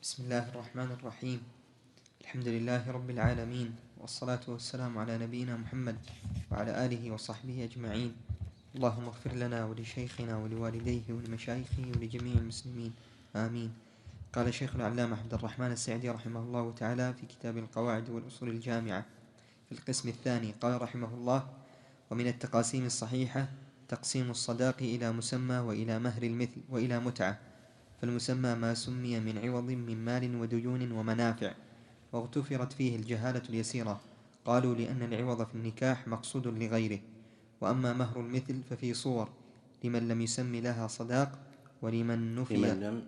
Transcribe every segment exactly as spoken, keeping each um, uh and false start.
بسم الله الرحمن الرحيم. الحمد لله رب العالمين، والصلاة والسلام على نبينا محمد وعلى آله وصحبه أجمعين. اللهم اغفر لنا ولشيخنا ولوالديه ولمشايخه ولجميع المسلمين، آمين. قال الشيخ العلامة عبد الرحمن السعدي رحمه الله تعالى في كتاب القواعد والأصول الجامعة في القسم الثاني، قال رحمه الله: ومن التقاسيم الصحيحة تقسيم الصداق إلى مسمى وإلى مهر المثل وإلى متعة. فالمسمى ما سمي من عوض من مال وديون ومنافع، واغتفرت فيه الجهالة اليسيرة، قالوا لأن العوض في النكاح مقصود لغيره. وأما مهر المثل ففي صور: لمن لم يسمي لها صداق، ولمن نفي لمن لم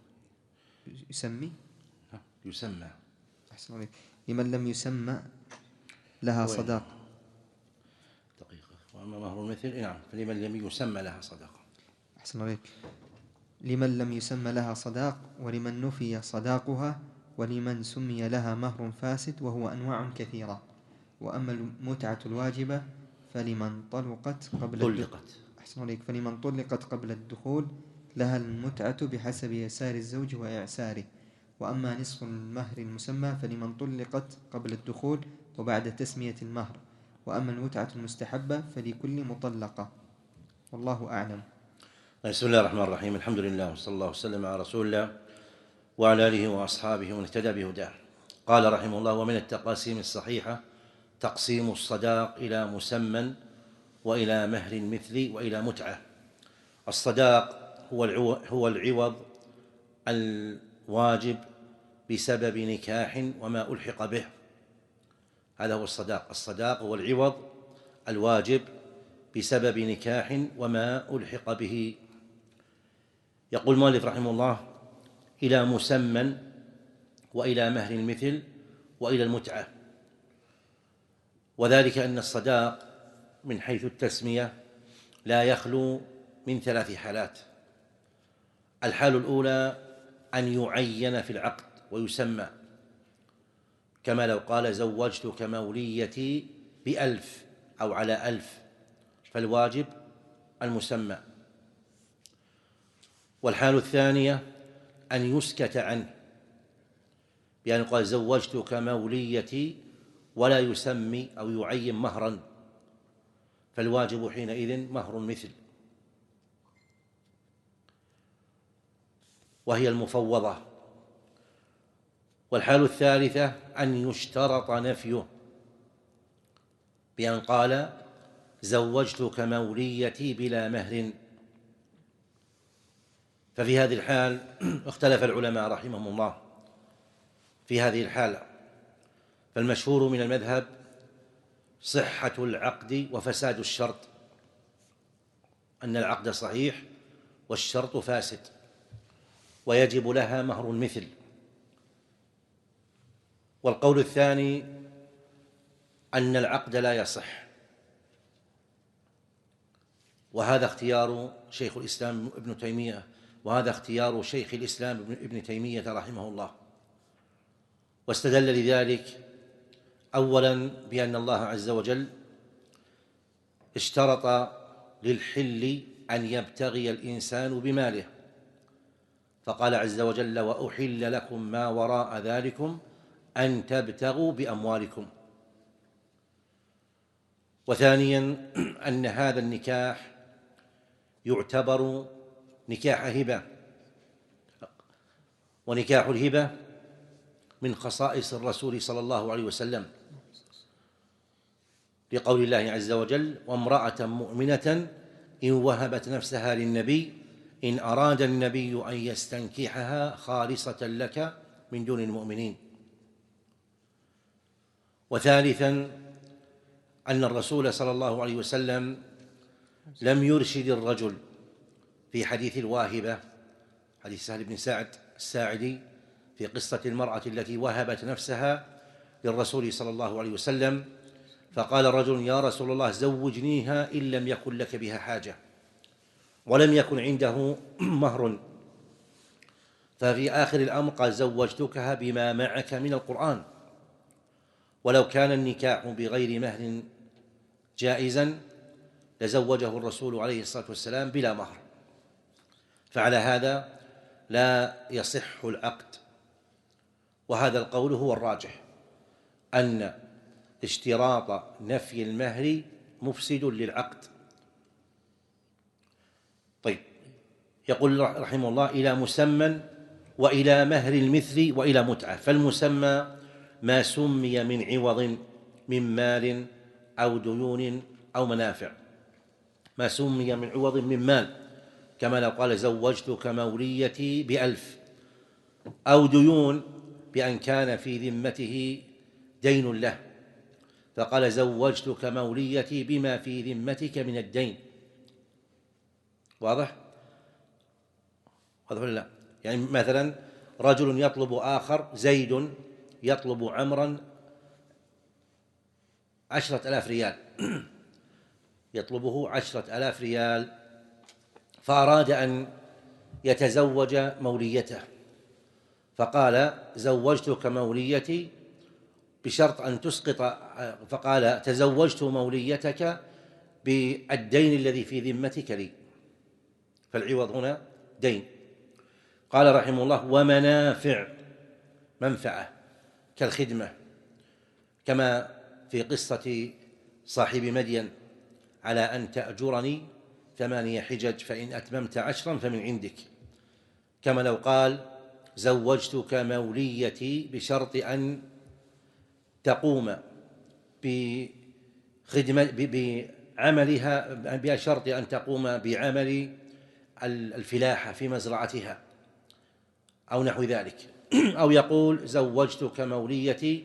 يسمي يسمى أحسن عليك لمن لم يسمى لها صداق. دقيقة. وأما مهر المثل نعم فلمن لم يسمى لها صداق. أحسن عليك لمن لم يسمى لها صداق، ولمن نفي صداقها، ولمن سمي لها مهر فاسد، وهو أنواع كثيرة. وأما المتعة الواجبة فلمن طلقت قبل طلقت أحسن عليك فلمن طلقت قبل الدخول لها المتعة بحسب يسار الزوج وإعساره. وأما نصف المهر المسمى فلمن طلقت قبل الدخول وبعد تسمية المهر. وأما المتعة المستحبة فلكل مطلقة، والله أعلم. بسم الله الرحمن الرحيم. الحمد لله وصلى الله وسلم على رسول الله وعلى آله وأصحابه ومن اهتدى بهداه. قال رحمه الله: ومن التقاسيم الصحيحة تقسيم الصداق إلى مسمى وإلى مهر المثل وإلى متعة. الصداق هو العوض الواجب بسبب نكاح وما ألحق به. هذا هو الصداق. الصداق هو العوض الواجب بسبب نكاح وما ألحق به. يقول المؤلف رحمه الله: إلى مسمى وإلى مهر المثل وإلى المتعة. وذلك أن الصداق من حيث التسمية لا يخلو من ثلاث حالات. الحال الأولى أن يعين في العقد ويسمى، كما لو قال: زوجتك موليتي بألف أو على ألف، فالواجب المسمى. والحال الثانية أن يسكت عنه، بأن قال: زوجتك موليتي، ولا يسمي أو يعين مهرا، فالواجب حينئذ مهر المثل، وهي المفوضة. والحال الثالثة أن يشترط نفيه، بأن قال: زوجتك موليتي بلا مهر. ففي هذه الحال اختلف العلماء رحمهم الله في هذه الحالة. فالمشهور من المذهب صحة العقد وفساد الشرط، أن العقد صحيح والشرط فاسد، ويجب لها مهر المثل. والقول الثاني أن العقد لا يصح، وهذا اختيار شيخ الإسلام ابن تيمية وهذا اختيار شيخ الإسلام ابن تيمية رحمه الله. واستدل لذلك أولا بأن الله عز وجل اشترط للحل أن يبتغي الإنسان بماله، فقال عز وجل: وأحل لكم ما وراء ذلكم أن تبتغوا بأموالكم. وثانيا أن هذا النكاح يعتبر نكاح هبة، ونكاح الهبة من خصائص الرسول صلى الله عليه وسلم، لقول الله عز وجل: وامرأة مؤمنة إن وهبت نفسها للنبي إن أراد النبي أن يستنكحها خالصة لك من دون المؤمنين. وثالثا أن الرسول صلى الله عليه وسلم لم يرشد الرجل في حديث الواهبة، حديث سهل بن سعد الساعدي في قصة المرأة التي وهبت نفسها للرسول صلى الله عليه وسلم، فقال رجل: يا رسول الله زوجنيها إن لم يكن لك بها حاجة، ولم يكن عنده مهر. ففي آخر الأمر قال: زوجتكها بما معك من القرآن. ولو كان النكاح بغير مهر جائزا لزوجه الرسول عليه الصلاة والسلام بلا مهر. فعلى هذا لا يصح العقد وهذا القول هو الراجح، أن اشتراط نفي المهر مفسد للعقد. طيب، يقول رحمه الله: إلى مسمى وإلى مهر المثل وإلى متعة. فالمسمى ما سمي من عوض من مال أو ديون أو منافع، ما سمي من عوض من مال، كما لو قال زوجتك موليتي بألف، أو ديون بأن كان في ذمته دين له فقال زوجتك موليتي بما في ذمتك من الدين. واضح؟ واضح ولا لا؟ يعني مثلا رجل يطلب آخر، زيد يطلب عمرا عشرة آلاف ريال يطلبه عشرة آلاف ريال، فأراد أن يتزوج موليته، فقال زوجتك موليتي بشرط أن تسقط، فقال تزوجت موليتك بالدين الذي في ذمتك لي، فالعوض هنا دين. قال رحمه الله: ومنافع، منفعة كالخدمة، كما في قصة صاحب مدين: على أن تأجرني ثمانية حجج فإن أتممت عشرا فمن عندك. كما لو قال زوجتك موليتي بشرط أن تقوم بخدمة بعملها، بشرط أن تقوم بعمل الفلاحة في مزرعتها أو نحو ذلك. أو يقول زوجتك موليتي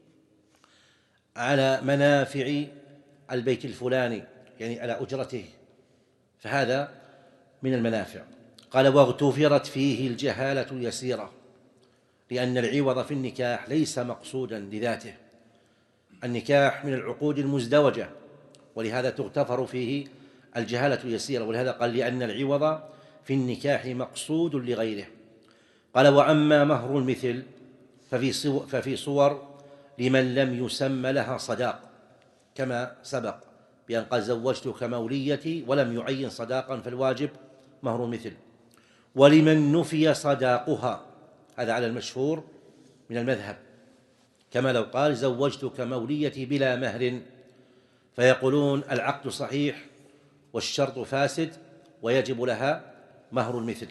على منافع البيت الفلاني، يعني على أجرته، فهذا من المنافع. قال: واغتفرت فيه الجهالة اليسيرة، لأن العوض في النكاح ليس مقصودا لذاته، النكاح من العقود المزدوجة، ولهذا تغتفر فيه الجهالة اليسيرة، ولهذا قال: لأن العوض في النكاح مقصود لغيره. قال: وأما مهر المثل ففي صور, ففي صور لمن لم يسم لها صداق، كما سبق بأن قال زوجتك موليتي ولم يعين صداقا، فالواجب مهر المثل. ولمن نفي صداقها، هذا على المشهور من المذهب، كما لو قال زوجتك موليتي بلا مهر، فيقولون العقد صحيح والشرط فاسد ويجب لها مهر المثل.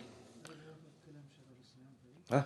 ها؟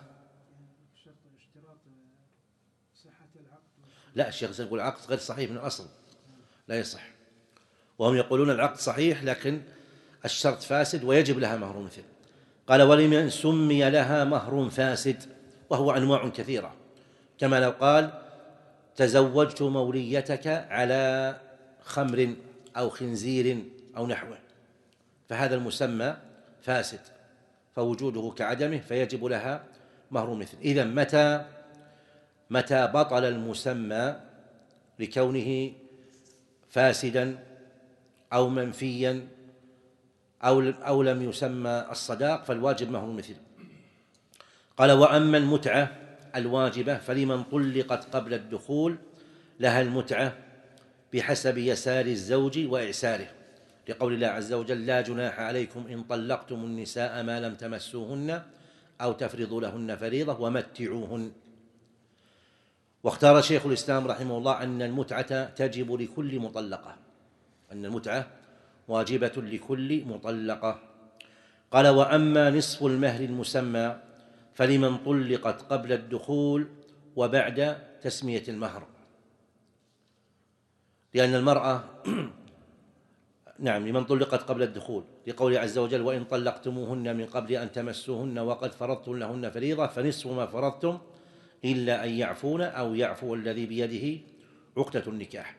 لا، الشيخ يقول العقد غير صحيح من الأصل، لا يصح، وهم يقولون العقد صحيح لكن الشرط فاسد ويجب لها مهر مثل. قال: ولمن سمي لها مهر فاسد، وهو أنواع كثيرة، كما لو قال تزوجت موليتك على خمر أو خنزير أو نحوه، فهذا المسمى فاسد، فوجوده كعدمه، فيجب لها مهر مثل. إذن متى متى بطل المسمى لكونه فاسدا أو منفيا أو أو لم يسمى الصداق، فالواجب مهر مثل. قال: وأما المتعة الواجبة فلمن طلقت قبل الدخول لها المتعة بحسب يسار الزوج وإعساره، لقول الله عز وجل: لا جناح عليكم إن طلقتم النساء ما لم تمسوهن أو تفرضوا لهن فريضة ومتعوهن. واختار شيخ الإسلام رحمه الله أن المتعة تجب لكل مطلقة، أن المتعة واجبة لكل مطلقة. قال: وأما نصف المهر المسمى فلمن طلقت قبل الدخول وبعد تسمية المهر، لأن المرأة نعم لمن طلقت قبل الدخول، لقوله عز وجل: وإن طلقتموهن من قبل أن تمسوهن وقد فرضتم لهن فريضة فنصف ما فرضتم إلا أن يعفون أو يعفو الذي بيده عقدة النكاح.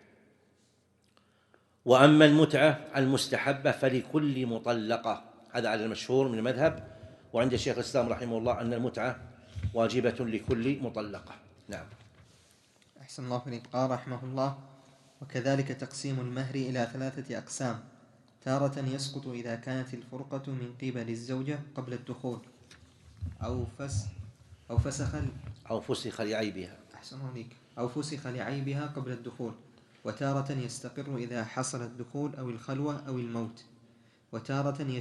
وأما المتعة المستحبة فلكل مطلقة، هذا على المشهور من المذهب، وعند الشيخ الإسلام رحمه الله أن المتعة واجبة لكل مطلقة. نعم. أحسن الله إليك. قال رحمه الله: وكذلك تقسيم المهر إلى ثلاثة أقسام: تارة يسقط إذا كانت الفرقة من قبل الزوجة قبل الدخول أو فس أو فسخ أو فسخ لعيبها أحسن الله إليك أو فسخ لعيبها قبل الدخول، وتارة يستقر إذا حصل الدخول أو الخلوة أو الموت، وتارة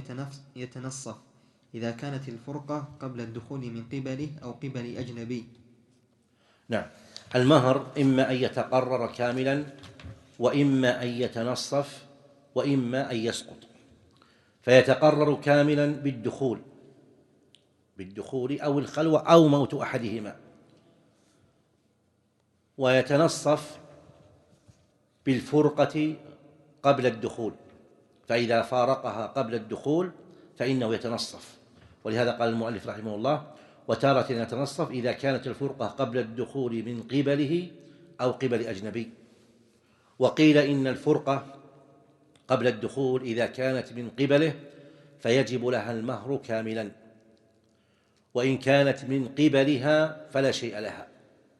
يتنصف إذا كانت الفرقة قبل الدخول من قبله أو قبل أجنبي. نعم. المهر إما أن يتقرر كاملا، وإما أن يتنصف، وإما أن يسقط. فيتقرر كاملا بالدخول بالدخول أو الخلوة أو موت أحدهما، ويتنصف بالفرقة قبل الدخول، فإذا فارقها قبل الدخول فإنه يتنصف. ولهذا قال المؤلف رحمه الله: وتارة يتنصف إذا كانت الفرقة قبل الدخول من قبله أو قبل أجنبي. وقيل إن الفرقة قبل الدخول إذا كانت من قبله فيجب لها المهر كاملا، وإن كانت من قبلها فلا شيء لها.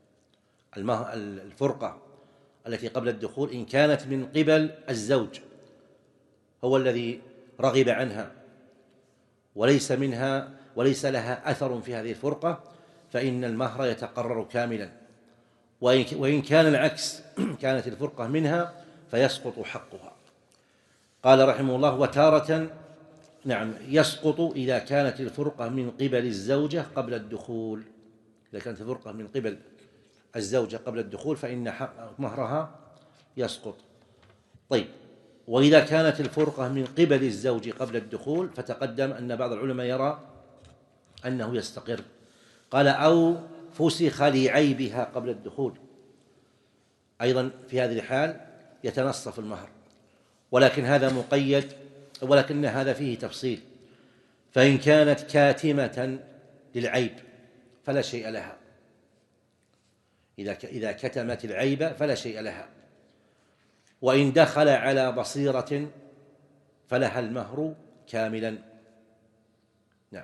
الفرقة التي قبل الدخول إن كانت من قبل الزوج هو الذي رغب عنها وليس منها وليس لها أثر في هذه الفرقة، فإن المهر يتقرر كاملا. وإن كان العكس، كانت الفرقة منها، فيسقط حقها. قال رحمه الله: وتارة نعم يسقط إذا كانت الفرقة من قبل الزوجة قبل الدخول. إذا كانت الفرقة من قبل الزوجة قبل الدخول فإن حق مهرها يسقط. طيب، وإذا كانت الفرقة من قبل الزوج قبل الدخول فتقدم أن بعض العلماء يرى أنه يستقر. قال: أو فسخ لعيبها قبل الدخول، أيضا في هذه الحال يتنصف المهر، ولكن هذا مقيد، ولكن هذا فيه تفصيل. فإن كانت كاتمة للعيب فلا شيء لها، إذا كتمت العيب فلا شيء لها. وإن دخل على بصيرة فلها المهر كاملا. نعم.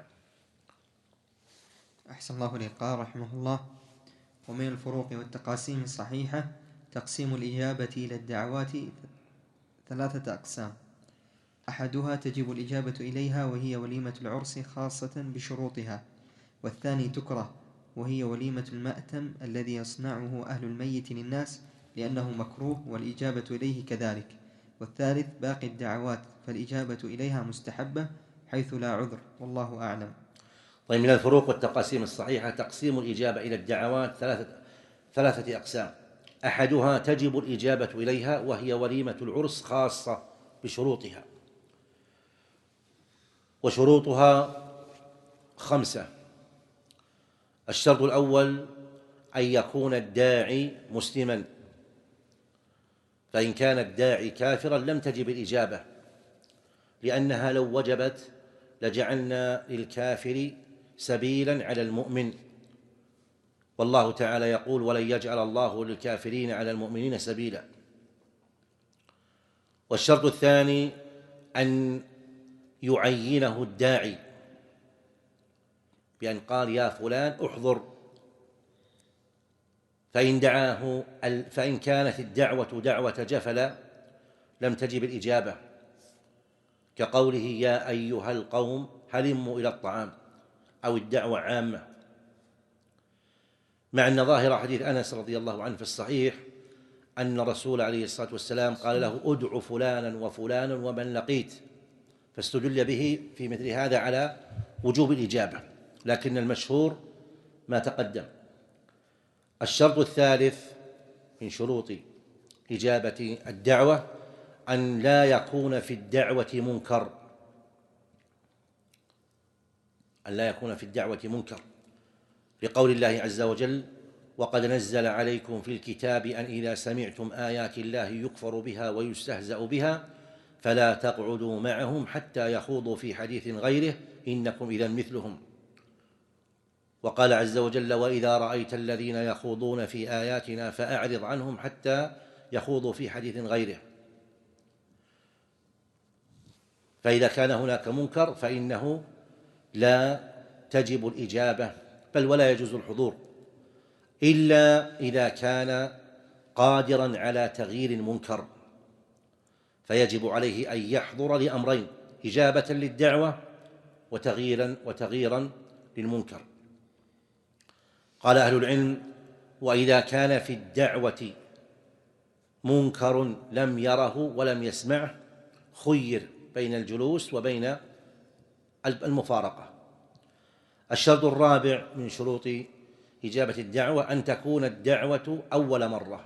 أحسن الله إليك. قال رحمه الله: ومن الفروق والتقاسيم الصحيحة تقسيم الإجابة إلى الدعوات ثلاثة أقسام: أحدها تجب الإجابة إليها وهي وليمة العرس خاصة بشروطها، والثاني تكره وهي وليمة المأتم الذي يصنعه أهل الميت للناس لأنه مكروه والإجابة إليه كذلك، والثالث باقي الدعوات فالإجابة إليها مستحبة حيث لا عذر، والله أعلم. طيب، من الفروق والتقاسيم الصحيحة تقسيم الإجابة إلى الدعوات ثلاثة, ثلاثة أقسام: أحدها تجب الإجابة إليها وهي وليمة العرس خاصة بشروطها، وشروطها خمسة. الشرط الأول أن يكون الداعي مسلما، فإن كان الداعي كافرا لم تجب الإجابة، لأنها لو وجبت لجعلنا للكافر سبيلا على المؤمن، والله تعالى يقول: ولن يجعل الله للكافرين على المؤمنين سبيلا. والشرط الثاني أن يعينه الداعي بأن قال: يا فلان احضر. فإن دعاه فإن كانت الدعوة دعوة جفل لم تجب الإجابة، كقوله: يا أيها القوم هلموا إلى الطعام، أو الدعوة عامة، مع أن ظاهر حديث أنس رضي الله عنه في الصحيح أن الرسول عليه الصلاة والسلام قال له: ادع فلانا وفلانا ومن لقيت، فاستدل به في مثل هذا على وجوب الإجابة، لكن المشهور ما تقدم. الشرط الثالث من شروط إجابة الدعوة أن لا يكون في الدعوة منكر أن لا يكون في الدعوة منكر لقول الله عز وجل: وقد نزل عليكم في الكتاب أن إذا سمعتم آيات الله يكفر بها ويستهزأ بها فلا تقعدوا معهم حتى يخوضوا في حديث غيره إنكم إذا مثلهم. وقال عز وجل: وإذا رأيت الذين يخوضون في آياتنا فأعرض عنهم حتى يخوضوا في حديث غيره. فإذا كان هناك منكر فإنه لا تجب الإجابة، بل ولا يجوز الحضور إلا إذا كان قادرا على تغيير المنكر، فيجب عليه أن يحضر لأمرين: إجابة للدعوة وتغييرا وتغييرا للمنكر. قال أهل العلم: وإذا كان في الدعوة منكر لم يره ولم يسمعه خير بين الجلوس وبين المفارقة. الشرط الرابع من شروط إجابة الدعوة أن تكون الدعوة أول مرة،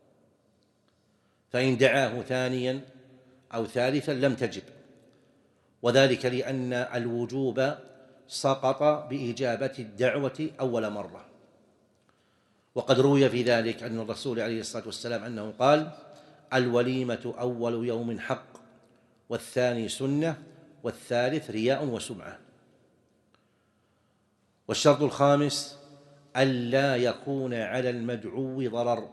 فإن دعاه ثانيا أو ثالثا لم تجب، وذلك لأن الوجوب سقط بإجابة الدعوة أول مرة. وقد روي في ذلك أن الرسول عليه الصلاة والسلام أنه قال: الوليمة أول يوم حق، والثاني سنة، والثالث رياء وسمعة. والشرط الخامس ألا يكون على المدعو ضرر،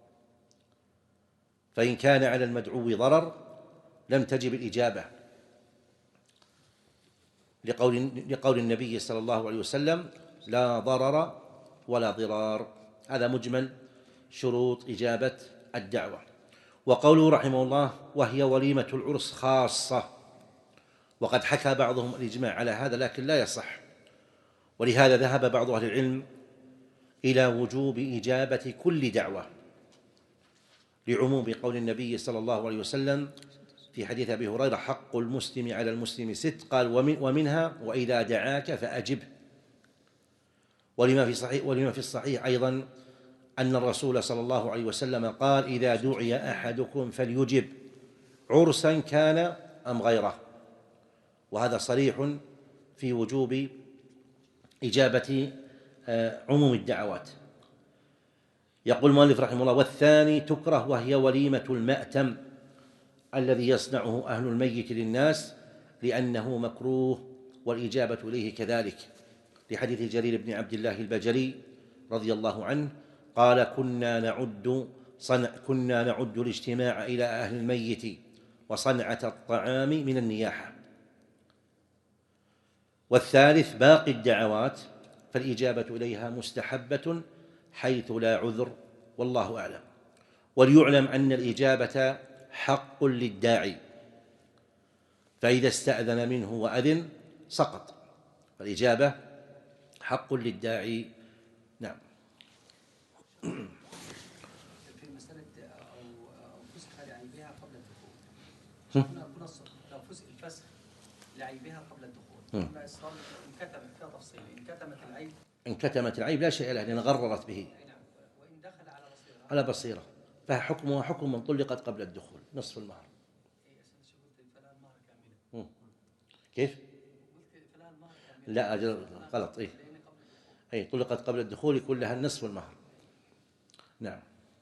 فإن كان على المدعو ضرر لم تجب الإجابة، لقول, لقول النبي صلى الله عليه وسلم: لا ضرر ولا ضرار. هذا مجمل شروط إجابة الدعوة. وقوله رحمه الله: وهي وليمة العرس خاصة، وقد حكى بعضهم الإجماع على هذا لكن لا يصح، ولهذا ذهب بعض أهل العلم إلى وجوب إجابة كل دعوة، لعموم قول النبي صلى الله عليه وسلم في حديث أبي هريرة: حق المسلم على المسلم ست، قال: ومنها وإذا دعاك فأجبه. ولما في صحيح ولما في الصحيح أيضا أن الرسول صلى الله عليه وسلم قال: إذا دعي أحدكم فليجب، عرسا كان أم غيره. وهذا صريح في وجوب إجابة عموم الدعوات. يقول المؤلف رحمه الله: والثاني تكره، وهي وليمة المأتم الذي يصنعه أهل الميت للناس، لأنه مكروه، والإجابة إليه كذلك، لحديث جرير بن عبد الله البجلي رضي الله عنه قال: كنا نعد صنع كنا نعد الاجتماع إلى أهل الميت وصنعة الطعام من النياحة. والثالث باقي الدعوات، فالإجابة إليها مستحبة حيث لا عذر، والله أعلم. وليعلم أن الإجابة حق للداعي، فإذا استأذن منه وأذن سقط، فالإجابة حق للداعي. نعم. في مسألة أو فسخ لعيبها قبل الدخول، لو فسخ الفسخ لعيبها قبل الدخول، قلنا إصرار إن كتمت فيها تفصيل، إن كتمت العيب إن كتمت العيب لا شيء لها، لأن غررت به، وإن دخل على بصيرة على بصيرة، فحكمها حكم من طلقت قبل الدخول، نصف المهر. كيف؟ لا أجل غلط. إيه أي طلقت قبل الدخول يكون لها النصف المهر. نعم.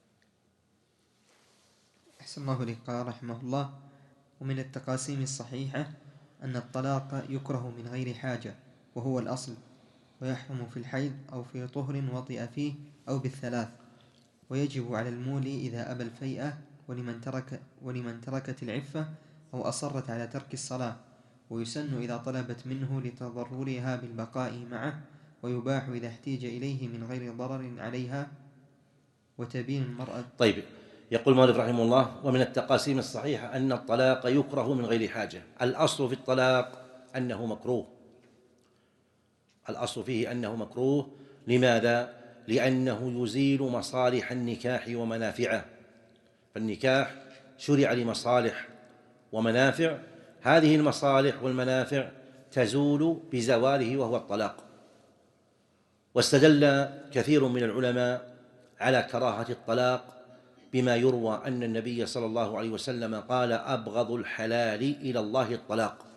أحسن الله إليك. قال رحمه الله: ومن التقاسيم الصحيحة أن الطلاق يكره من غير حاجة، وهو الأصل، ويحرم في الحيض أو في طهر وطئ فيه أو بالثلاث، ويجب على المولي إذا أبى الفيئة، ولمن ترك ولمن تركت العفة أو أصرت على ترك الصلاة، ويسن إذا طلبت منه لتضررها بالبقاء معه، ويباح إذا احتيج إليه من غير ضرر عليها، وتبين المرأة. طيب، يقول المؤلف رحمه الله: ومن التقاسيم الصحيحة أن الطلاق يكره من غير حاجة. الأصل في الطلاق أنه مكروه، الأصل فيه أنه مكروه. لماذا؟ لأنه يزيل مصالح النكاح ومنافعه، فالنكاح شرع لمصالح ومنافع، هذه المصالح والمنافع تزول بزواله وهو الطلاق. واستدل كثير من العلماء على كراهة الطلاق بما يروى أن النبي صلى الله عليه وسلم قال: أبغض الحلال إلى الله الطلاق.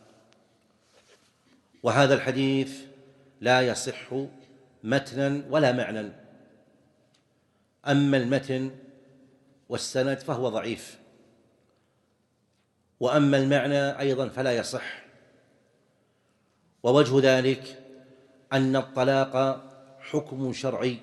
وهذا الحديث لا يصح متنا ولا معنى، أما المتن والسند فهو ضعيف، وأما المعنى أيضا فلا يصح. ووجه ذلك أن الطلاق حكم شرعي،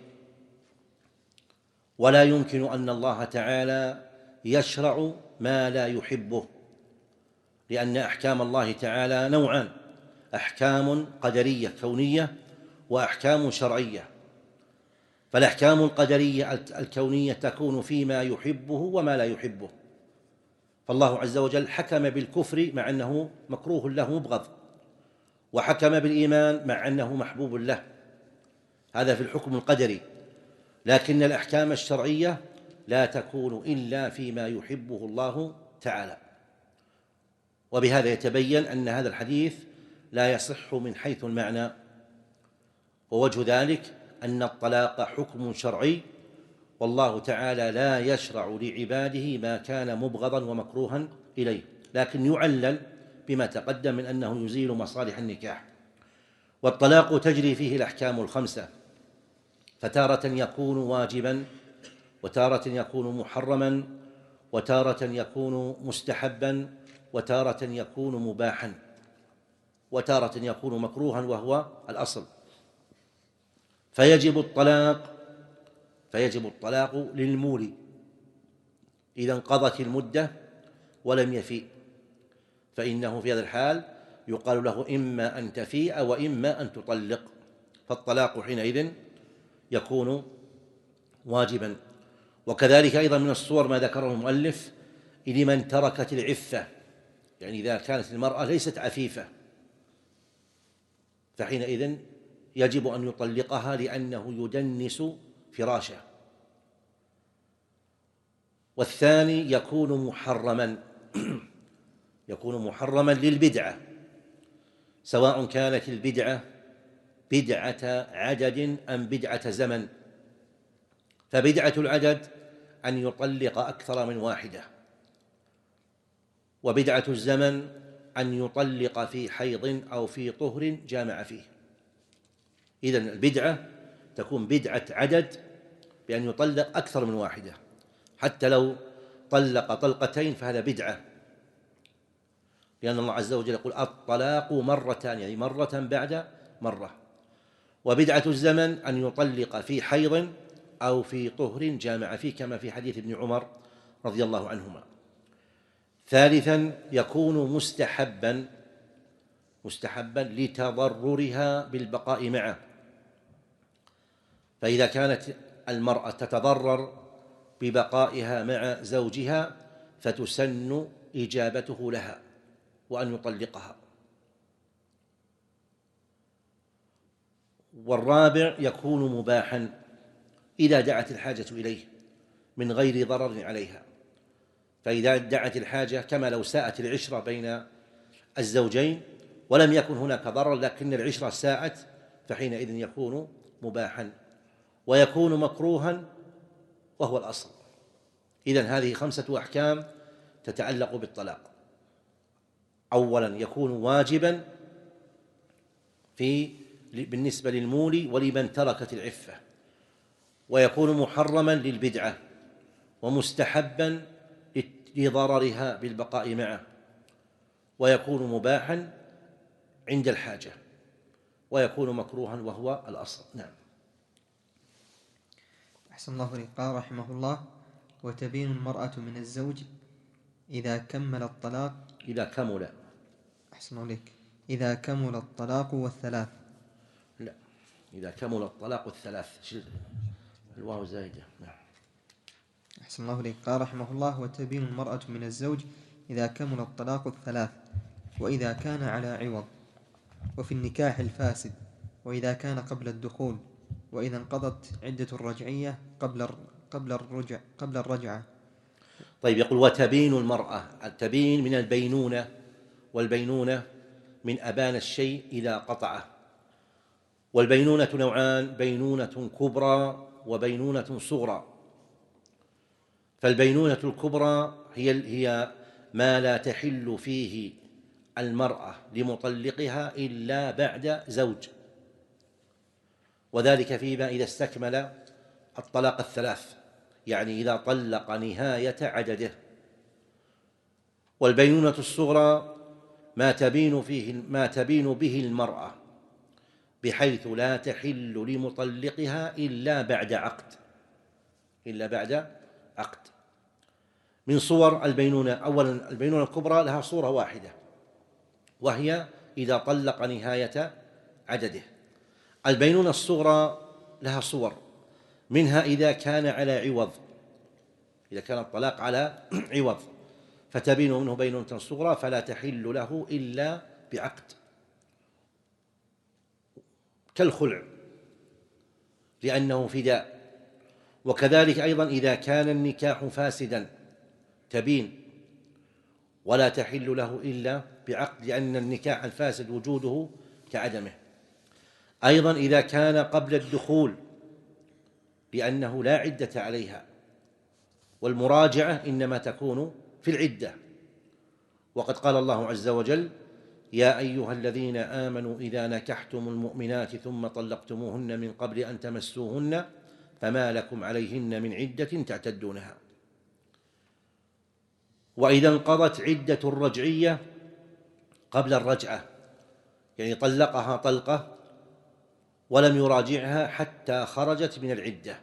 ولا يمكن أن الله تعالى يشرع ما لا يحبه، لأن أحكام الله تعالى نوعان: أحكام قدرية كونية وأحكام شرعية. فالأحكام القدرية الكونية تكون فيما يحبه وما لا يحبه، فالله عز وجل حكم بالكفر مع أنه مكروه له مبغض، وحكم بالإيمان مع أنه محبوب له، هذا في الحكم القدري. لكن الأحكام الشرعية لا تكون إلا فيما يحبه الله تعالى. وبهذا يتبين أن هذا الحديث لا يصح من حيث المعنى، ووجه ذلك أن الطلاق حكم شرعي، والله تعالى لا يشرع لعباده ما كان مبغضا ومكروها إليه، لكن يعلل بما تقدم من أنه يزيل مصالح النكاح. والطلاق تجري فيه الأحكام الخمسة، فتارة يكون واجبا، وتارة يكون محرما، وتارة يكون مستحبا، وتارة يكون مباحا، وتارة يكون مكروها وهو الأصل. فيجب الطلاق فيجب الطلاق للمولي إذا انقضت المدة ولم يفيء، فإنه في هذا الحال يقال له إما أن تفيء وإما أن تطلق، فالطلاق حينئذ يكون واجبا. وكذلك أيضا من الصور ما ذكره المؤلف لمن تركت العفة، يعني إذا كانت المرأة ليست عفيفة فحينئذ يجب أن يطلقها لأنه يدنس فراشه. والثاني يكون محرما يكون محرما للبدعة، سواء كانت البدعة بدعة عدد أم بدعة زمن. فبدعة العدد أن يطلق أكثر من واحدة، وبدعة الزمن أن يطلق في حيض أو في طهر جامع فيه. إذن البدعة تكون بدعة عدد بأن يطلق أكثر من واحدة، حتى لو طلق طلقتين فهذا بدعة، لأن الله عز وجل يقول الطلاق مرتان، يعني مرة بعد مرة. وبدعة الزمن أن يطلق في حيض أو في طهر جامع فيه، كما في حديث ابن عمر رضي الله عنهما. ثالثا يكون مستحبا مستحبا لتضررها بالبقاء معه، فإذا كانت المرأة تتضرر ببقائها مع زوجها فتسن إجابته لها وأن يطلقها. والرابع يكون مباحا إذا دعت الحاجة إليه من غير ضرر عليها، فإذا دعت الحاجة كما لو ساءت العشرة بين الزوجين ولم يكن هناك ضرر لكن العشرة ساءت فحينئذ يكون مباحا. ويكون مكروها وهو الأصل. إذن هذه خمسة أحكام تتعلق بالطلاق. أولا يكون واجبا في بالنسبة للمولي ولمن تركت العفة، ويكون محرما للبدعة، ومستحبا لضررها بالبقاء معه، ويكون مباحا عند الحاجة، ويكون مكروها وهو الأصل. نعم. أحسن الله إليك. قال رحمه الله: وتبين المرأة من الزوج إذا كمل الطلاق إذا كمل أحسن الله إليك إذا كمل الطلاق والثلاث. لا، إذا كمل الطلاق والثلاث، الواو زائدة. نعم. أحسن الله إليك. قال رحمه الله: وتبين المرأة من الزوج إذا كمل الطلاق الثلاث، وإذا كان على عوض، وفي النكاح الفاسد، وإذا كان قبل الدخول، وإذا انقضت عدة الرجعية قبل قبل الرجع قبل الرجعة. طيب، يقول وتبين المرأة. التبين من البينونة، والبينونة من أبان الشيء إذا قطعه. والبينونة نوعان: بينونة كبرى وبينونة صغرى. فالبينونة الكبرى هي هي ما لا تحل فيه المرأة لمطلقها إلا بعد زوج، وذلك فيما إذا استكمل الطلاق الثلاث، يعني إذا طلق نهاية عدده. والبينونة الصغرى ما تبين فيه ما تبين به المرأة بحيث لا تحل لمطلقها إلا بعد عقد إلا بعد عقد. من صور البينونة: أولا البينونة الكبرى لها صورة واحدة، وهي إذا طلق نهاية عدده. البينونة الصغرى لها صور، منها إذا كان على عوض، إذا كان الطلاق على عوض فتبين منه بينونة صغرى فلا تحل له إلا بعقد، كالخلع لأنه فداء. وكذلك أيضا إذا كان النكاح فاسدا تبين ولا تحل له إلا بعقد، لأن النكاح الفاسد وجوده كعدمه. أيضا إذا كان قبل الدخول لأنه لا عدة عليها، والمراجعة إنما تكون في العدة. وقد قال الله عز وجل: يا أيها الذين آمنوا إذا نكحتم المؤمنات ثم طلقتموهن من قبل أن تمسوهن فما لكم عليهن من عدة تعتدونها. وإذا انقضت عدة الرجعية قبل الرجعة، يعني طلقها طلقة ولم يراجعها حتى خرجت من العدة،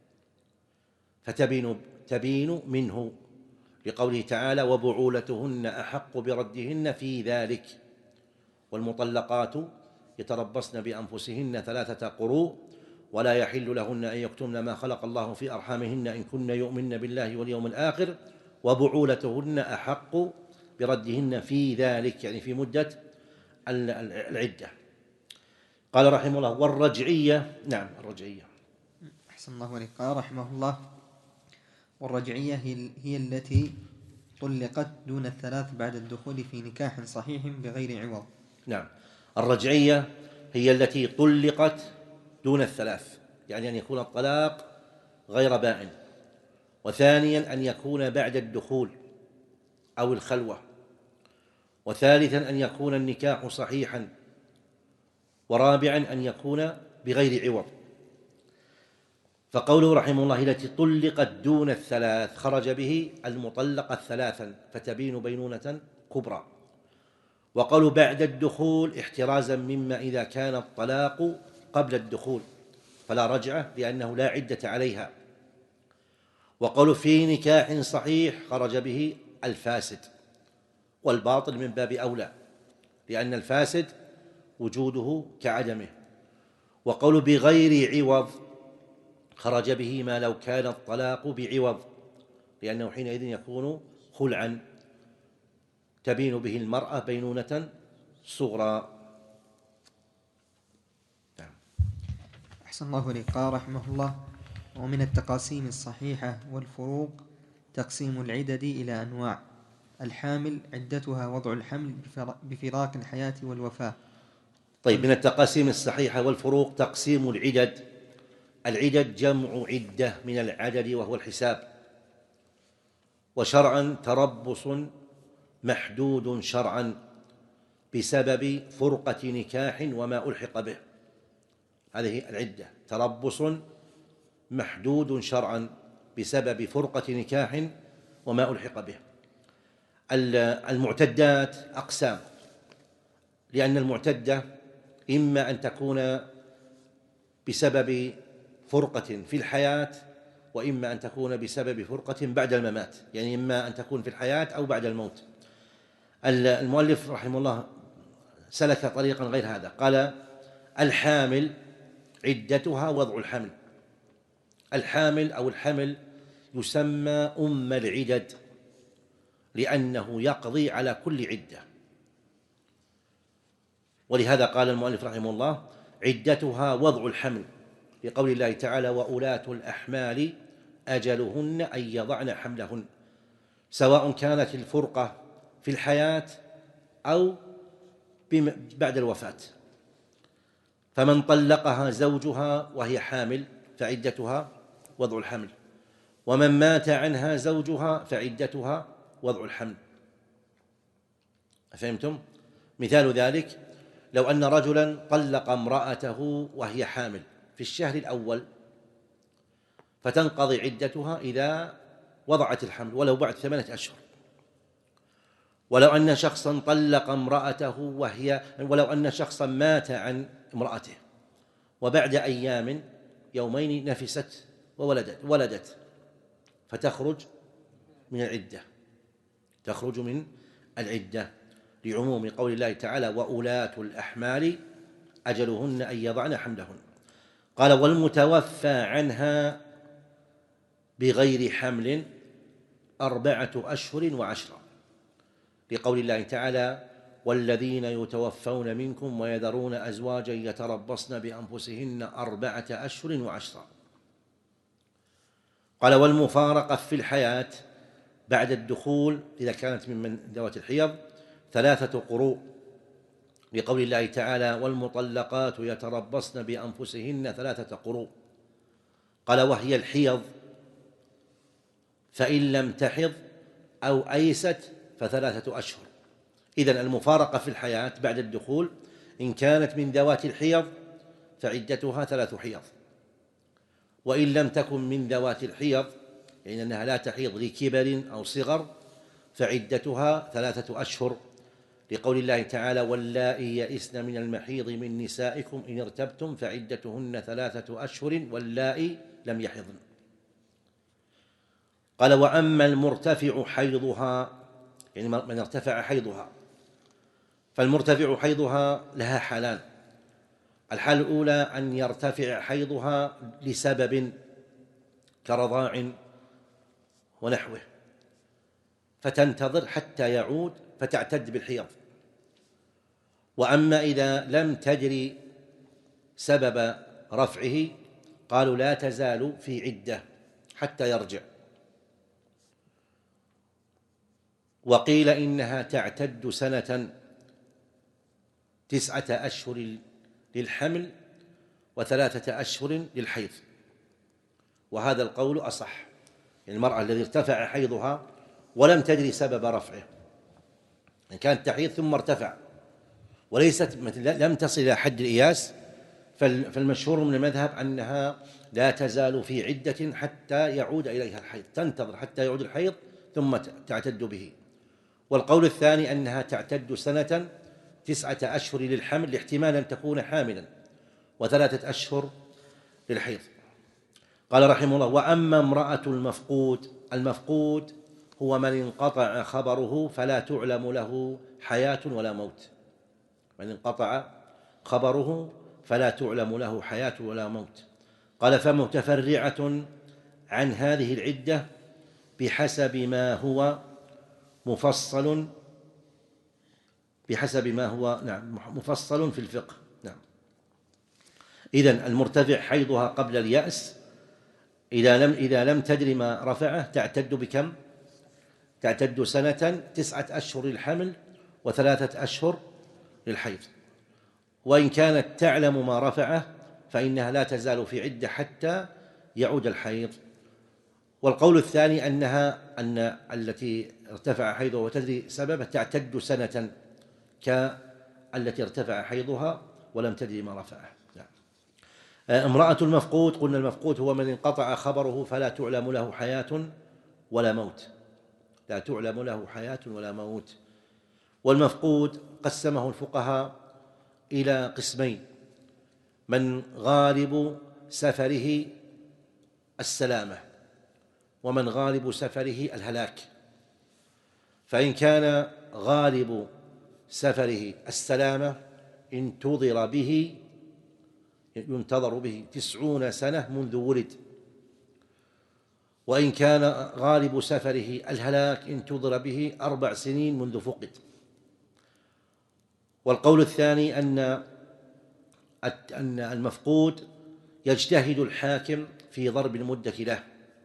فتبين تبين منه، لقوله تعالى: وبعولتهن أحق بردهن في ذلك، والمطلقات يتربصن بأنفسهن ثلاثة قروء ولا يحل لهن أن يكتمن ما خلق الله في أرحامهن إن كن يؤمن بالله واليوم الآخر وبعولتهن أحق بردهن في ذلك، يعني في مدة العدة. قال رحمه الله: والرجعية. نعم، الرجعية. أحسن الله عليك. قال رحمه الله: والرجعية هي التي طلقت دون الثلاث بعد الدخول في نكاح صحيح بغير عوض. نعم، الرجعية هي التي طلقت دون الثلاث، يعني أن يكون الطلاق غير بائن، وثانيا أن يكون بعد الدخول أو الخلوة، وثالثا أن يكون النكاح صحيحا، ورابعا أن يكون بغير عوض. فقوله رحمه الله: التي طلقت دون الثلاث، خرج به المطلقة ثلاثا فتبين بينونة كبرى. وقالوا بعد الدخول احترازا مما إذا كان الطلاق قبل الدخول فلا رجعة لأنه لا عدة عليها. وقالوا في نكاح صحيح خرج به الفاسد، والباطل من باب أولى لأن الفاسد وجوده كعدمه. وقالوا بغير عوض خرج به ما لو كان الطلاق بعوض، لأنه حينئذ يكون خلعا تبين به المرأة بينونة صغرى. نعم. أحسن الله عليك. قال رحمه الله: ومن التقاسيم الصحيحة والفروق تقسيم العدد إلى أنواع: الحامل عدتها وضع الحمل بفراق الحياة والوفاة. طيب، من التقاسيم الصحيحة والفروق تقسيم العدد. العدد جمع عدة من العدد وهو الحساب، وشرعا تربص محدود شرعا بسبب فرقة نكاح وما ألحق به. هذه العدة، تربص محدود شرعا بسبب فرقة نكاح وما ألحق به. المعتدات أقسام، لأن المعتدة إما أن تكون بسبب فرقة في الحياة، وإما أن تكون بسبب فرقة بعد الممات، يعني إما أن تكون في الحياة أو بعد الموت. المؤلف رحمه الله سلك طريقا غير هذا، قال: الحامل عدتها وضع الحمل. الحامل أو الحمل يسمى أم العدد لأنه يقضي على كل عدة، ولهذا قال المؤلف رحمه الله: عدتها وضع الحمل، لقول الله تعالى: وأولاة الأحمال أجلهن أن يضعن حملهن، سواء كانت الفرقة في الحياة أو بعد الوفاة. فمن طلقها زوجها وهي حامل فعدتها وضع الحمل، ومن مات عنها زوجها فعدتها وضع الحمل. فهمتم؟ مثال ذلك: لو أن رجلا طلق امرأته وهي حامل في الشهر الأول فتنقضي عدتها إذا وضعت الحمل ولو بعد ثمانية أشهر. ولو أن شخصا طلق امرأته وهي ولو أن شخصا مات عن امرأته وبعد أيام يومين نفست وولدت ولدت فتخرج من العدة، تخرج من العدة لعموم قول الله تعالى: وأولاة الأحمال أجلهن أن يضعن حملهن. قال: والمتوفى عنها بغير حمل أربعة أشهر وعشرة، لقول الله تعالى: والذين يتوفون منكم ويذرون أزواجا يتربصن بأنفسهن أربعة أشهر وعشرة. قال: والمفارقة في الحياة بعد الدخول إذا كانت ممن ذوات الحيض ثلاثة قروء، لقول الله تعالى: والمطلقات يتربصن بأنفسهن ثلاثة قروء. قال وهي الحيض، فإن لم تحض أو أيست فثلاثة أشهر. إذن المفارقة في الحياة بعد الدخول إن كانت من ذوات الحيض فعدتها ثلاث حيض، وإن لم تكن من ذوات الحيض يعني أنها لا تحيض لكبر أو صغر فعدتها ثلاثة أشهر، لقول الله تعالى واللائي يئسن من المحيض من نسائكم إن ارتبتم فعدتهن ثلاثة أشهر واللائي لم يحضن. قال وأما المرتفع حيضها، يعني من ارتفع حيضها، فالمرتفع حيضها لها حالان. الحالة الأولى أن يرتفع حيضها لسبب كرضاع ونحوه فتنتظر حتى يعود فتعتد بالحيض. وأما إذا لم تجري سبب رفعه قالوا لا تزال في عدة حتى يرجع. وقيل إنها تعتد سنة تسعة أشهر للحمل وثلاثة أشهر للحيض، وهذا القول أصح. يعني المرأة الذي ارتفع حيضها ولم تدري سبب رفعه، إن كانت تحيض ثم ارتفع وليست لم تصل إلى حد الإياس، فالمشهور من المذهب أنها لا تزال في عدة حتى يعود إليها الحيض، تنتظر حتى يعود الحيض ثم تعتد به. والقول الثاني أنها تعتد سنة تسعة أشهر للحمل لاحتمال أن تكون حاملا وثلاثة أشهر للحيض. قال رحمه الله وأما امرأة المفقود، المفقود هو من انقطع خبره فلا تعلم له حياة ولا موت، من انقطع خبره فلا تعلم له حياة ولا موت. قال فمتفرعة عن هذه العدة بحسب ما هو مفصل بحسب ما هو نعم مفصل في الفقه. نعم. إذن المرتفع حيضها قبل اليأس إذا لم إذا لم تدري ما رفعه تعتد بكم؟ تعتد سنة تسعة أشهر للحمل وثلاثة أشهر للحيض. وإن كانت تعلم ما رفعه فإنها لا تزال في عدة حتى يعود الحيض. والقول الثاني أنها أن التي ارتفع حيضها وتدري سببه تعتد سنة كالتي ارتفع حيضها ولم تدري ما رفعه. نعم. امرأة المفقود، قلنا المفقود هو من انقطع خبره فلا تعلم له حياة ولا موت، لا تعلم له حياة ولا موت. والمفقود قسمه الفقهاء إلى قسمين: من غالب سفره السلامة، ومن غالب سفره الهلاك. فإن كان غالب سفره السلامة انتظر به ينتظر به تسعون سنة منذ ولد، وإن كان غالب سفره الهلاك انتظر به أربع سنين منذ فقد. والقول الثاني أن أن المفقود يجتهد الحاكم في ضرب المدة له،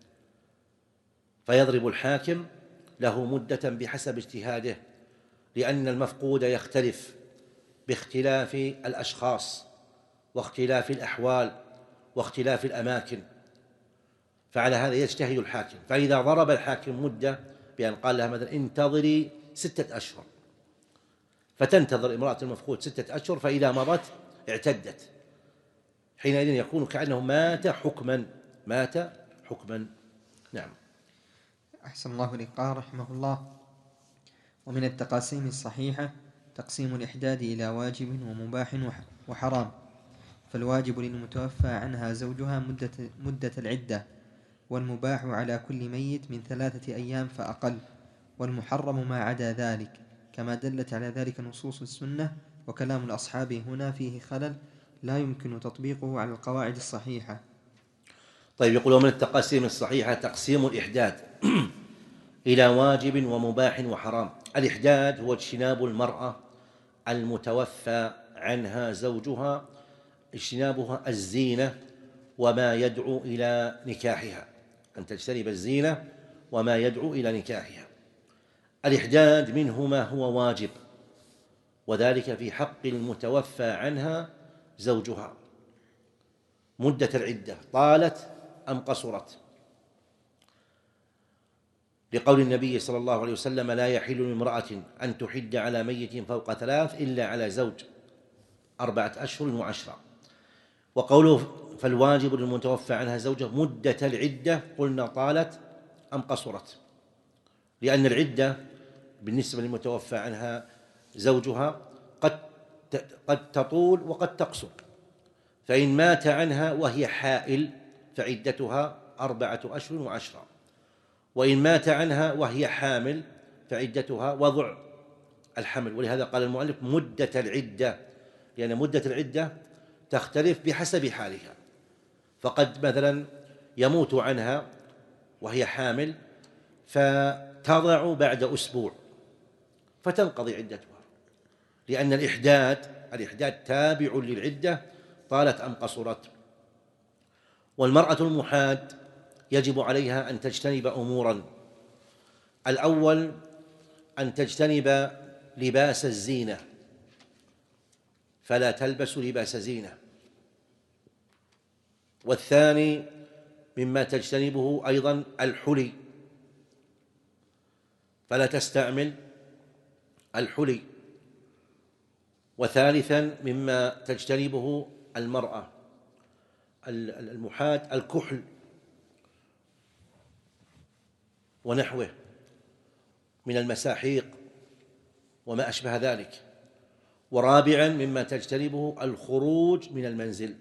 فيضرب الحاكم له مدة بحسب اجتهاده، لأن المفقود يختلف باختلاف الأشخاص واختلاف الأحوال واختلاف الأماكن، فعلى هذا يجتهد الحاكم. فإذا ضرب الحاكم مدة بأن قال لها مثلا انتظري ستة أشهر، فتنتظر امرأة المفقود ستة أشهر، فإذا مضت اعتدت، حينئذ يكون كأنه مات حكما مات حكما. نعم. أحسن الله إليك. قال رحمه الله: ومن التقاسيم الصحيحة تقسيم الإحداد إلى واجب ومباح وحرام. فالواجب للمتوفى عنها زوجها مدة, مدة العدة، والمباح على كل ميت من ثلاثة أيام فأقل، والمحرم ما عدا ذلك، كما دلت على ذلك نصوص السنة. وكلام الأصحاب هنا فيه خلل لا يمكن تطبيقه على القواعد الصحيحة. طيب، يقول ومن التقاسيم الصحيحة تقسيم الإحداد إلى واجب ومباح وحرام. الإحداد هو اجتناب المرأة المتوفى عنها زوجها، اجتنابها الزينة وما يدعو إلى نكاحها، أن تجتنب الزينة وما يدعو إلى نكاحها. الإحداد منه ما هو واجب، وذلك في حق المتوفى عنها زوجها مدة العدة طالت أم قصرت، لقول النبي صلى الله عليه وسلم: لا يحل لامرأة أن تحد على ميت فوق ثلاث إلا على زوج أربعة أشهر وعشرة. وقوله: فالواجب للمتوفى عنها زوجة مدة العدة، قلنا: طالت أم قصرت، لأن العدة بالنسبة للمتوفى عنها زوجها قد قد تطول وقد تقصر، فإن مات عنها وهي حائل فعدتها أربعة أشهر وعشرة، وإن مات عنها وهي حامل فعدتها وضع الحمل. ولهذا قال المؤلف مدة العدة، لأن مدة العدة تختلف بحسب حالها، فقد مثلا يموت عنها وهي حامل فتضع بعد أسبوع فتنقضي عدتها، لأن الإحداد الإحداد تابع للعدة، طالت أم قصرت. والمرأة المحاد يجب عليها أن تجتنب أمورا: الأول أن تجتنب لباس الزينة، فلا تلبس لباس زينة. والثاني مما تجتنبه أيضا الحلي، فلا تستعمل الحلي. وثالثا مما تجتنبه المرأة المحاد الكحل ونحوه من المساحيق وما أشبه ذلك. ورابعا مما تجتنبه الخروج من المنزل.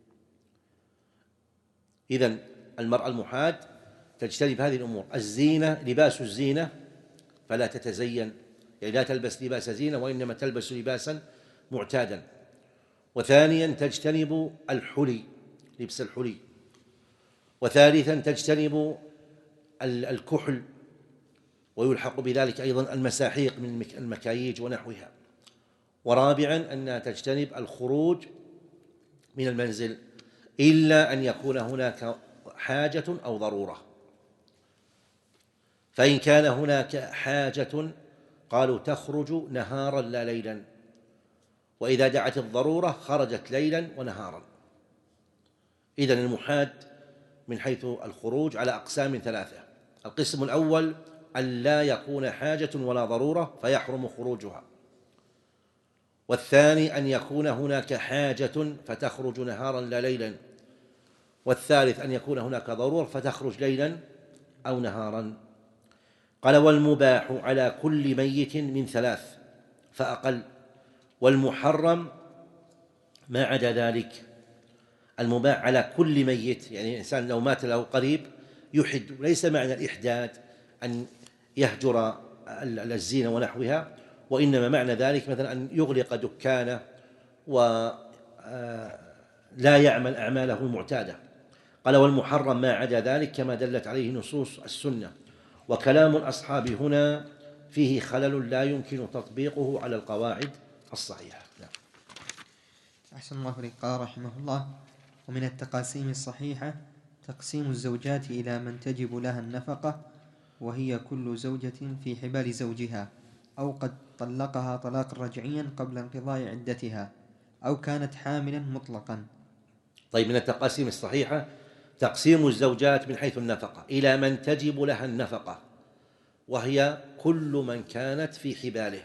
إذن المرأة المحاد تجتنب هذه الأمور: الزينة، لباس الزينة، فلا تتزين، يعني لا تلبس لباس زينة وإنما تلبس لباسا معتادا. وثانيا تجتنب الحلي، لبس الحلي. وثالثا تجتنب الكحل، ويلحق بذلك أيضا المساحيق من المكاييج ونحوها. ورابعا أنها تجتنب الخروج من المنزل إلا أن يكون هناك حاجة أو ضرورة. فإن كان هناك حاجة قالوا تخرج نهارا لا ليلا، وإذا دعت الضرورة خرجت ليلا ونهارا. إذن المحاد من حيث الخروج على أقسام ثلاثة: القسم الأول أن لا يكون حاجة ولا ضرورة فيحرم خروجها، والثاني أن يكون هناك حاجة فتخرج نهارا لا ليلا، والثالث أن يكون هناك ضرورة فتخرج ليلا أو نهارا. قال: والمباح على كل ميت من ثلاث فأقل، والمحرم ما عدا ذلك. المباح على كل ميت، يعني الإنسان لو مات له قريب يحد، ليس معنى الإحداد أن يهجر الزينة ونحوها، وإنما معنى ذلك مثلا أن يغلق دكانه ولا يعمل أعماله المعتادة. قال: والمحرم ما عدا ذلك كما دلت عليه نصوص السنة. وكلام الأصحاب هنا فيه خلل لا يمكن تطبيقه على القواعد الصحيحة. نعم. أحسن الله إليك. قال رحمه الله: ومن التقاسيم الصحيحة تقسيم الزوجات إلى من تجب لها النفقة، وهي كل زوجة في حبال زوجها، أو قد طلقها طلاقا رجعيا قبل انقضاء عدتها، أو كانت حاملا مطلقا. طيب، من التقاسيم الصحيحة تقسيم الزوجات من حيث النفقة إلى من تجب لها النفقة، وهي كل من كانت في حباله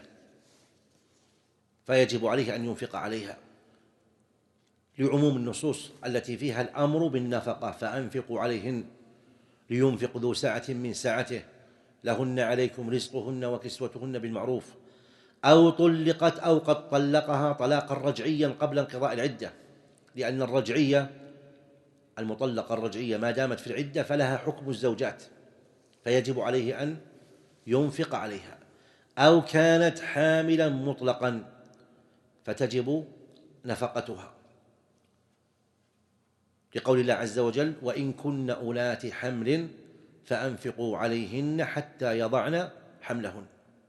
فيجب عليه أن ينفق عليها، لعموم النصوص التي فيها الأمر بالنفقة: فأنفقوا عليهن لينفق ذو سعة من سعته، لهن عليكم رزقهن وكسوتهن بالمعروف. أو طلقت أو قد طلقها طلاقا رجعيا قبل انقضاء العدة، لأن الرجعية المطلقة الرجعية ما دامت في العدة فلها حكم الزوجات، فيجب عليه أن ينفق عليها. أو كانت حاملا مطلقا فتجب نفقتها، لقول الله عز وجل: وإن كن أولات حمل فأنفقوا عليهن حتى يضعن حملهن.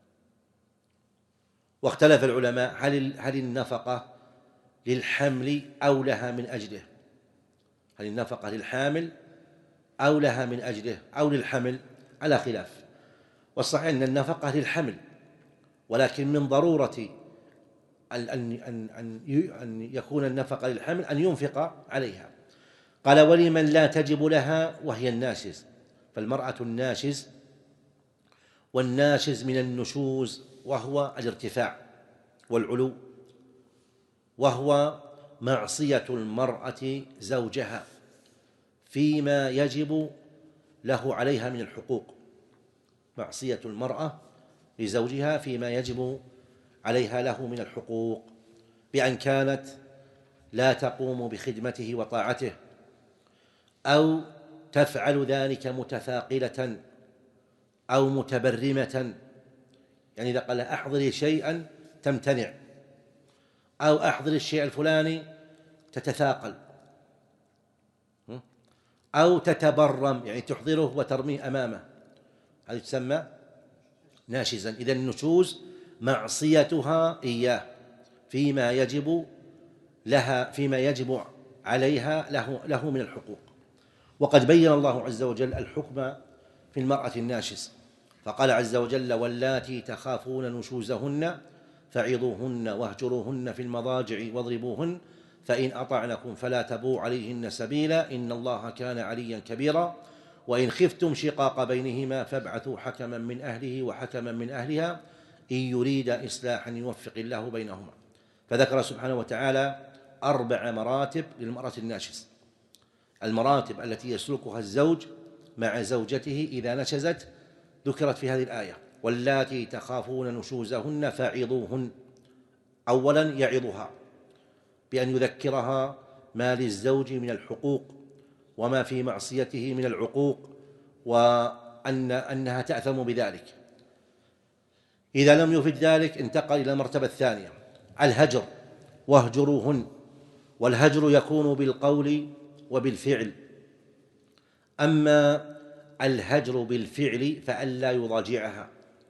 واختلف العلماء هل هل النفقة للحمل أو لها من أجله؟ هل النفقة للحامل أو لها من أجله أو للحمل؟ على خلاف. والصحيح أن النفقة للحمل، ولكن من ضرورة أن أن أن يكون النفقة للحمل أن ينفق عليها. قال ولمن لا تجب لها وهي الناشز، فالمرأة الناشز، والناشز من النشوز وهو الارتفاع والعلو، وهو معصية المرأة زوجها فيما يجب له عليها من الحقوق، معصية المرأة لزوجها فيما يجب عليها له من الحقوق، بأن كانت لا تقوم بخدمته وطاعته، أو تفعل ذلك متثاقلة أو متبرمة، يعني إذا قال أحضري شيئا تمتنع، أو أحضري الشيء الفلاني تتثاقل، أو تتبرم يعني تحضره وترميه أمامه، هذه تسمى ناشزا. إذا النشوز معصيتها إياه فيما يجب لها فيما يجب عليها له, له من الحقوق. وقد بين الله عز وجل الحكم في المرأة الناشز، فقال عز وجل واللاتي تخافون نشوزهن فعظوهن واهجروهن في المضاجع واضربوهن فإن أطعنكم فلا تبغوا عليهن سبيلا إن الله كان عليا كبيرا وإن خفتم شقاق بينهما فابعثوا حكما من أهله وحكما من أهلها إن يريد إصلاحا يوفق الله بينهما. فذكر سبحانه وتعالى أربع مراتب للمرأة الناشز، المراتب التي يسلكها الزوج مع زوجته إذا نشزت ذكرت في هذه الآية، واللاتي تخافون نشوزهن فعظوهن. أولا يعظها بأن يذكرها ما للزوج من الحقوق وما في معصيته من العقوق، وأن أنها تأثم بذلك. إذا لم يفد ذلك انتقل إلى المرتبة الثانية الهجر، واهجروهن، والهجر يكون بالقول وبالفعل. أما الهجر بالفعل فألا يضاجعها،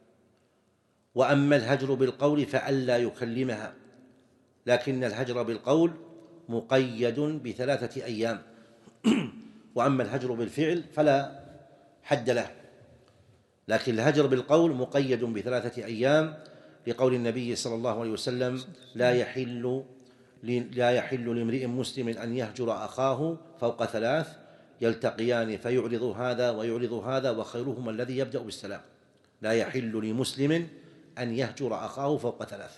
وأما الهجر بالقول فألا يكلمها، لكن الهجر بالقول مقيد بثلاثة أيام وأما الهجر بالفعل فلا حد له، لكن الهجر بالقول مقيد بثلاثة أيام لقول النبي صلى الله عليه وسلم لا يحل لا يحل لامرئ مسلم أن يهجر أخاه فوق ثلاث يلتقيان فيعرض هذا ويعرض هذا وخيرهما الذي يبدأ بالسلام. لا يحل لمسلم أن يهجر أخاه فوق ثلاث.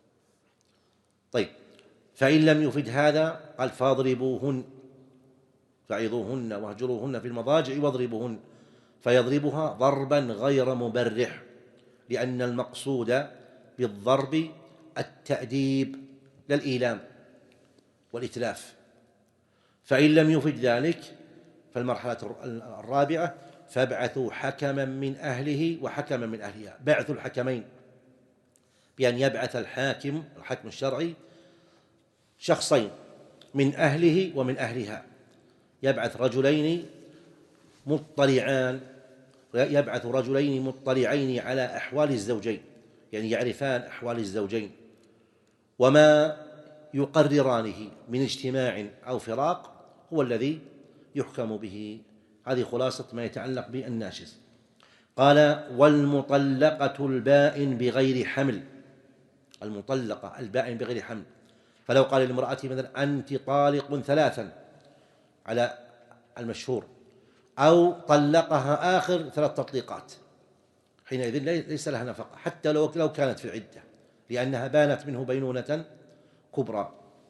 طيب، فإن لم يفد هذا قال فاضربوهن فعظوهن واهجروهن في المضاجع واضربوهن، فيضربها ضربا غير مبرح، لأن المقصود بالضرب التأديب لا الإيلام والإتلاف. فإن لم يفد ذلك فالمرحلة الرابعة فابعثوا حكما من أهله وحكما من أهلها. بعث الحكمين بأن يبعث الحاكم الحكم الشرعي شخصين من أهله ومن أهلها، يبعث رجلين مطلعان يبعث رجلين مطلعين على أحوال الزوجين، يعني يعرفان أحوال الزوجين وما يقررانه من اجتماع أو فراق هو الذي يحكم به. هذه خلاصة ما يتعلق بالناشز. قال والمطلقة البائن بغير حمل، المطلقة البائن بغير حمل، فلو قال لامرأة مثلا أنت طالق ثلاثا على المشهور، أو طلقها آخر ثلاث تطليقات، حينئذ ليس لها نفقة حتى لو لو كانت في العدة، لأنها بانت منه بينونة كبرى.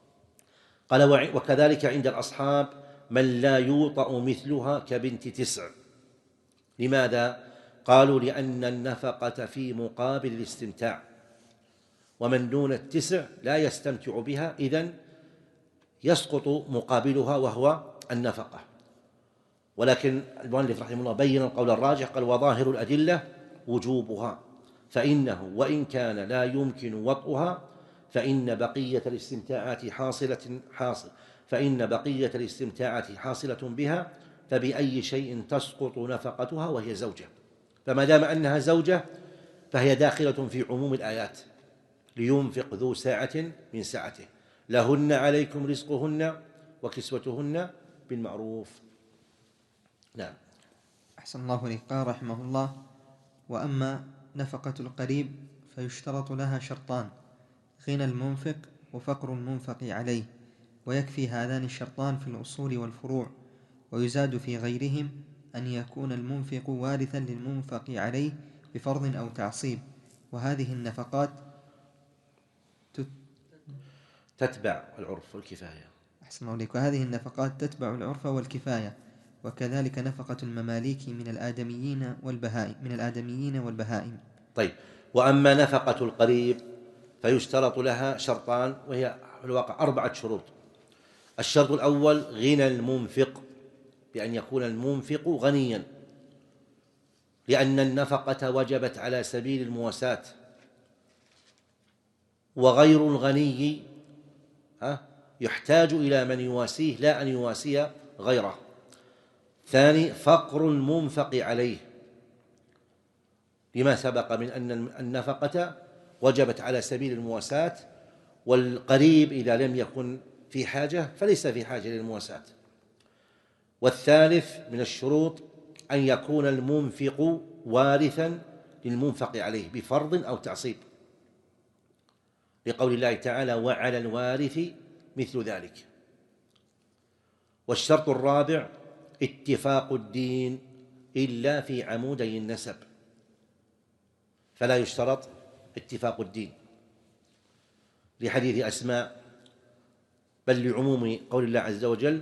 قال وكذلك عند الأصحاب من لا يوطأ مثلها كبنت تسع. لماذا؟ قالوا لأن النفقة في مقابل الاستمتاع، ومن دون التسع لا يستمتع بها، إذن يسقط مقابلها وهو النفقة. ولكن المؤلف رحمه الله بين القول الراجح، قال وظاهر الأدلة وجوبها، فإنه وإن كان لا يمكن وطئها فإن بقية الاستمتاعات حاصلة حاصل فإن بقية الاستمتاعات حاصلة بها، فبأي شيء تسقط نفقتها وهي زوجة. فما دام أنها زوجة فهي داخلة في عموم الآيات، لينفق ذو ساعة من سعته، لهن عليكم رزقهن وكسوتهن بالمعروف. نعم. أحسن الله إليك. قال رحمه الله وأما نفقة القريب فيشترط لها شرطان: غنى المنفق وفقر المنفق عليه، ويكفي هذان الشرطان في الأصول والفروع، ويزاد في غيرهم أن يكون المنفق وارثا للمنفق عليه بفرض أو تعصيب. وهذه النفقات تتبع العرف والكفاية. أحسن الله عليك. وهذه النفقات تتبع العرف والكفاية، وكذلك نفقة المماليك من الآدميين والبهائم من الآدميين والبهائم. طيب، وأما نفقة القريب فيشترط لها شرطان، وهي في الواقع أربعة شروط. الشرط الأول غنى المنفق، بأن يكون المنفق غنيا، لأن النفقة وجبت على سبيل المواساة، وغير الغني يحتاج إلى من يواسيه لا أن يواسي غيره. ثاني فقر المنفق عليه، لما سبق من أن النفقة وجبت على سبيل المواساة، والقريب إذا لم يكن في حاجة فليس في حاجة للمواساة. والثالث من الشروط أن يكون المنفق وارثا للمنفق عليه بفرض أو تعصيب، لقول الله تعالى وعلى الوارث مثل ذلك. والشرط الرابع اتفاق الدين إلا في عمودي النسب، فلا يشترط اتفاق الدين لحديث أسماء، بل لعموم قول الله عز وجل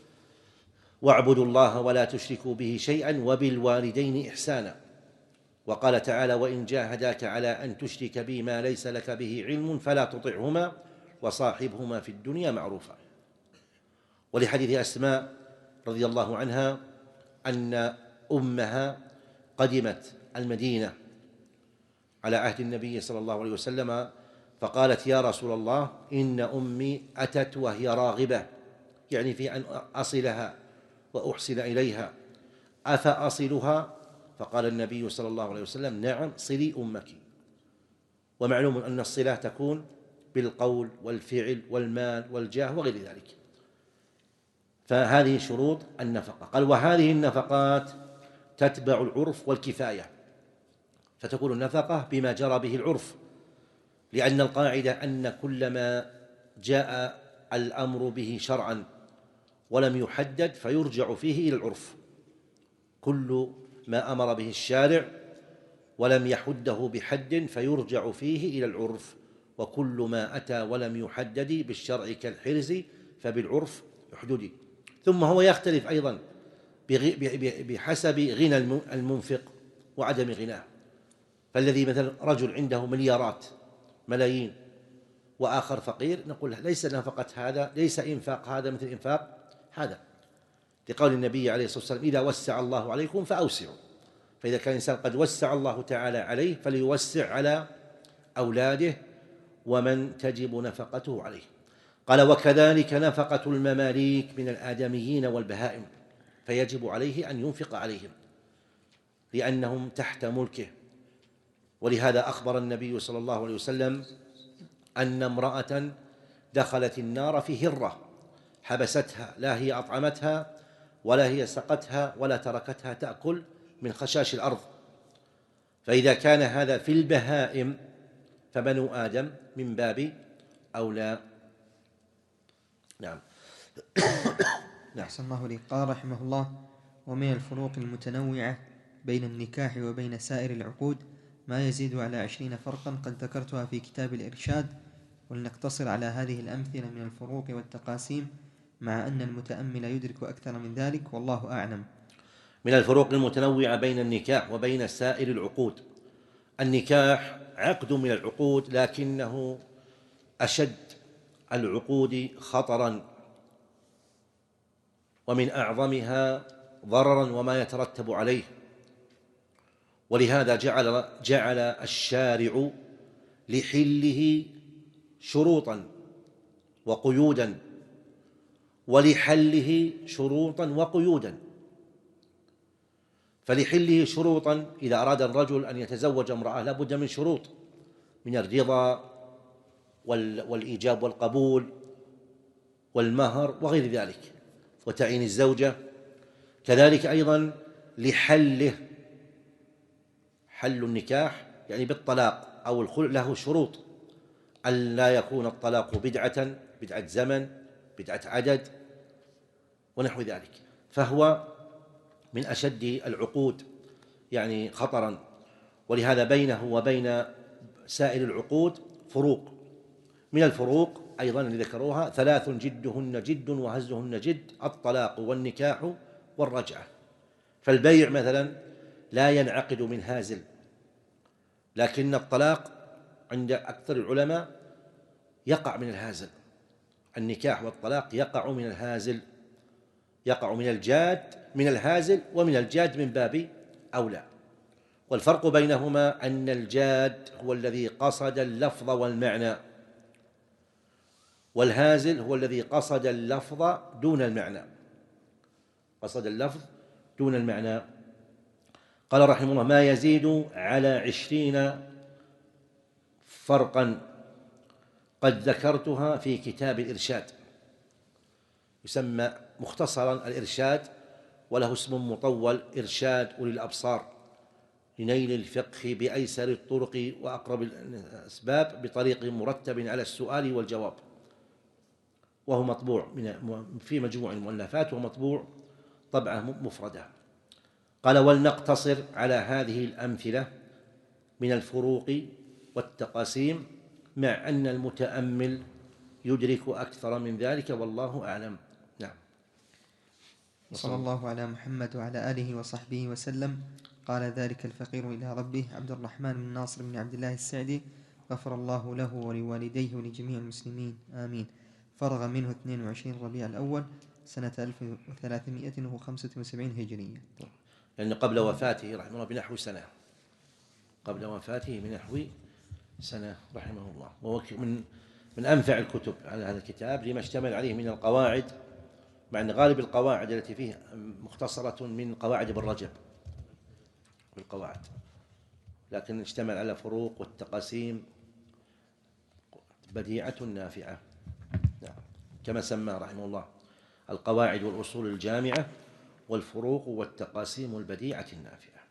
واعبدوا الله ولا تشركوا به شيئا وبالوالدين إحسانا. وقال تعالى وإن جاهداك على أن تشرك بي ما ليس لك به علم فلا تطعهما وصاحبهما في الدنيا معروفا. ولحديث أسماء رضي الله عنها أن أمها قدمت المدينة على عهد النبي صلى الله عليه وسلم، فقالت يا رسول الله إن أمي أتت وهي راغبة، يعني في أن أصلها وأحسن إليها، أفأصلها؟ فقال النبي صلى الله عليه وسلم نعم صلي أمك. ومعلوم أن الصلة تكون بالقول والفعل والمال والجاه وغير ذلك. فهذه شروط النفقة. قال وهذه النفقات تتبع العرف والكفاية، فتكون النفقة بما جرى به العرف، لأن القاعدة أن كل ما جاء الأمر به شرعا ولم يحدد فيرجع فيه إلى العرف. كل ما أمر به الشارع ولم يحده بحد فيرجع فيه إلى العرف، وكل ما أتى ولم يحدد بالشرع كالحرز فبالعرف يحدد. ثم هو يختلف أيضا بحسب غنى المنفق وعدم غناه. فالذي مثلا رجل عنده مليارات ملايين وآخر فقير، نقول ليس نفقة هذا ليس إنفاق هذا مثل إنفاق هذا، لقول النبي عليه الصلاة والسلام إذا وسع الله عليكم فأوسعوا. فإذا كان الإنسان قد وسع الله تعالى عليه فليوسع على أولاده ومن تجب نفقته عليه. قال وكذلك نفقة المماليك من الآدميين والبهائم، فيجب عليه أن ينفق عليهم لأنهم تحت ملكه. ولهذا أخبر النبي صلى الله عليه وسلم أن امرأة دخلت النار في هرة حبستها، لا هي أطعمتها ولا هي سقتها ولا تركتها تأكل من خشاش الأرض. فإذا كان هذا في البهائم فبنو آدم من باب أولى. نعم. نعم. أحسن الله إليك. قال رحمه الله ومن الفروق المتنوعة بين النكاح وبين سائر العقود ما يزيد على عشرين فرقا قد ذكرتها في كتاب الإرشاد، ولنقتصر على هذه الأمثلة من الفروق والتقاسيم، مع أن المتأمل يدرك أكثر من ذلك والله أعلم. من الفروق المتنوعة بين النكاح وبين سائر العقود: النكاح عقد من العقود لكنه أشد العقود خطرا ومن أعظمها ضررا وما يترتب عليه. ولهذا جعل جعل الشارع لحله شروطا وقيودا ولحله شروطا وقيودا. فلحله شروطا إذا أراد الرجل أن يتزوج امرأة لا بد من شروط، من الرضا والإيجاب والقبول والمهر وغير ذلك وتعيين الزوجة. كذلك أيضا لحله، حل النكاح يعني بالطلاق أو الخلع له شروط: أن لا يكون الطلاق بدعة بدعة زمن بدعة عدد ونحو ذلك، فهو من أشد العقود يعني خطرا. ولهذا بينه وبين سائر العقود فروق. من الفروق أيضا اللي ذكروها ثلاث جدهن جد وهزهن جد: الطلاق والنكاح والرجعة. فالبيع مثلا لا ينعقد من هازل، لكن الطلاق عند أكثر العلماء يقع من الهازل. النكاح والطلاق يقع من الهازل، يقع من الجاد من الهازل، ومن الجاد من باب أولى. والفرق بينهما أن الجاد هو الذي قصد اللفظ والمعنى، والهازل هو الذي قصد اللفظ دون المعنى، قصد اللفظ دون المعنى. قال رحمه الله: ما يزيد على عشرين فرقا قد ذكرتها في كتاب الإرشاد. يسمى مختصرا الإرشاد، وله اسم مطول: إرشاد أولي الأبصار لنيل الفقه بأيسر الطرق وأقرب الأسباب بطريق مرتب على السؤال والجواب. وهو مطبوع من في مجموع المؤلفات، ومطبوع طبعة مفردة. قال: ولنقتصر على هذه الأمثلة من الفروق والتقاسيم، مع أن المتأمل يدرك أكثر من ذلك، والله أعلم. نعم. صلى الله على محمد وعلى آله وصحبه وسلم. قال ذلك الفقير إلى ربه عبد الرحمن بن ناصر بن عبد الله السعدي غفر الله له ولوالديه ولجميع المسلمين آمين. فرغ منه اثنين وعشرين ربيع الأول سنة ألف وثلاثمائة وخمسة وسبعين هجرية، لأن قبل وفاته رحمه الله بنحو سنة، قبل وفاته بنحو سنة رحمه الله. وهو من من أنفع الكتب على هذا الكتاب لما اشتمل عليه من القواعد، مع أن غالب القواعد التي فيه مختصرة من قواعد ابن رجب بالقواعد، لكن اشتمل على فروق والتقاسيم بديعة نافعة. نعم. كما سماه رحمه الله: القواعد والأصول الجامعة والفروق والتقاسيم البديعة النافعة.